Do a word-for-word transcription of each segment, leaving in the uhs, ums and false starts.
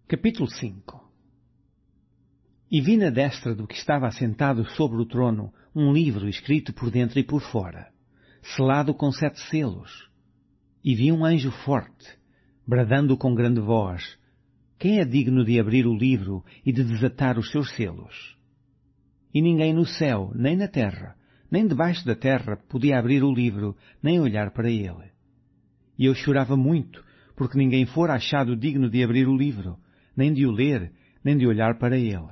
Capítulo cinco. E vi na destra do que estava assentado sobre o trono um livro escrito por dentro e por fora, selado com sete selos. E vi um anjo forte, bradando com grande voz: quem é digno de abrir o livro e de desatar os seus selos? E ninguém no céu, nem na terra, nem debaixo da terra podia abrir o livro, nem olhar para ele. E eu chorava muito, porque ninguém fora achado digno de abrir o livro, nem de o ler, nem de olhar para ele.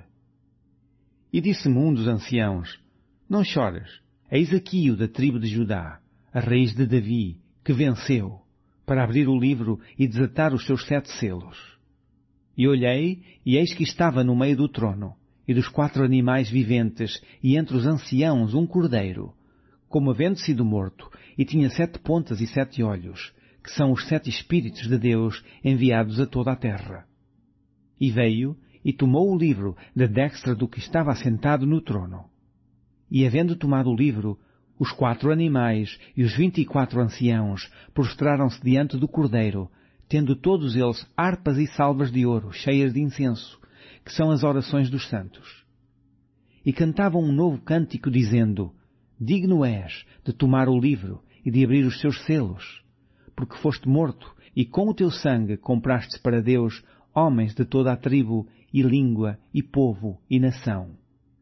E disse-me um dos anciãos: não chores, eis aqui o da tribo de Judá, a raiz de Davi, que venceu, para abrir o livro e desatar os seus sete selos. E olhei, e eis que estava no meio do trono, e dos quatro animais viventes, e entre os anciãos um cordeiro, como havendo sido morto, e tinha sete pontas e sete olhos, que são os sete Espíritos de Deus enviados a toda a terra. E veio, e tomou o livro da destra do que estava assentado no trono. E havendo tomado o livro, os quatro animais e os vinte e quatro anciãos prostraram-se diante do cordeiro, tendo todos eles harpas e salvas de ouro, cheias de incenso, que são as orações dos santos. E cantavam um novo cântico, dizendo: digno és de tomar o livro e de abrir os seus selos, porque foste morto, e com o teu sangue compraste para Deus homens de toda a tribo, e língua, e povo, e nação.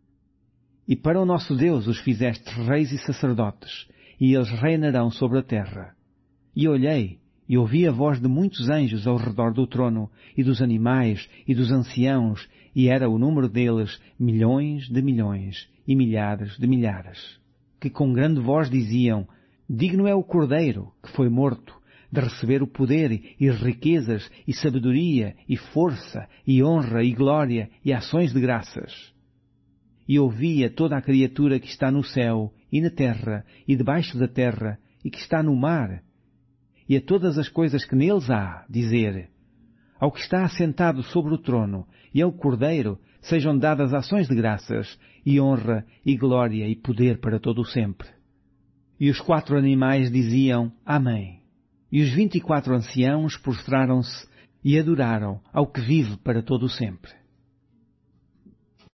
E para o nosso Deus os fizeste reis e sacerdotes, e eles reinarão sobre a terra. E olhei, e ouvi a voz de muitos anjos ao redor do trono, e dos animais, e dos anciãos, e era o número deles milhões de milhões, e milhares de milhares, que com grande voz diziam: digno é o Cordeiro, que foi morto, de receber o poder, e riquezas, e sabedoria, e força, e honra, e glória, e ações de graças. E ouvia toda a criatura que está no céu, e na terra, e debaixo da terra, e que está no mar, e a todas as coisas que neles há, dizer: ao que está assentado sobre o trono, e ao Cordeiro, sejam dadas ações de graças, e honra, e glória, e poder para todo o sempre. E os quatro animais diziam: Amém. E os vinte e quatro anciãos prostraram-se e adoraram ao que vive para todo o sempre.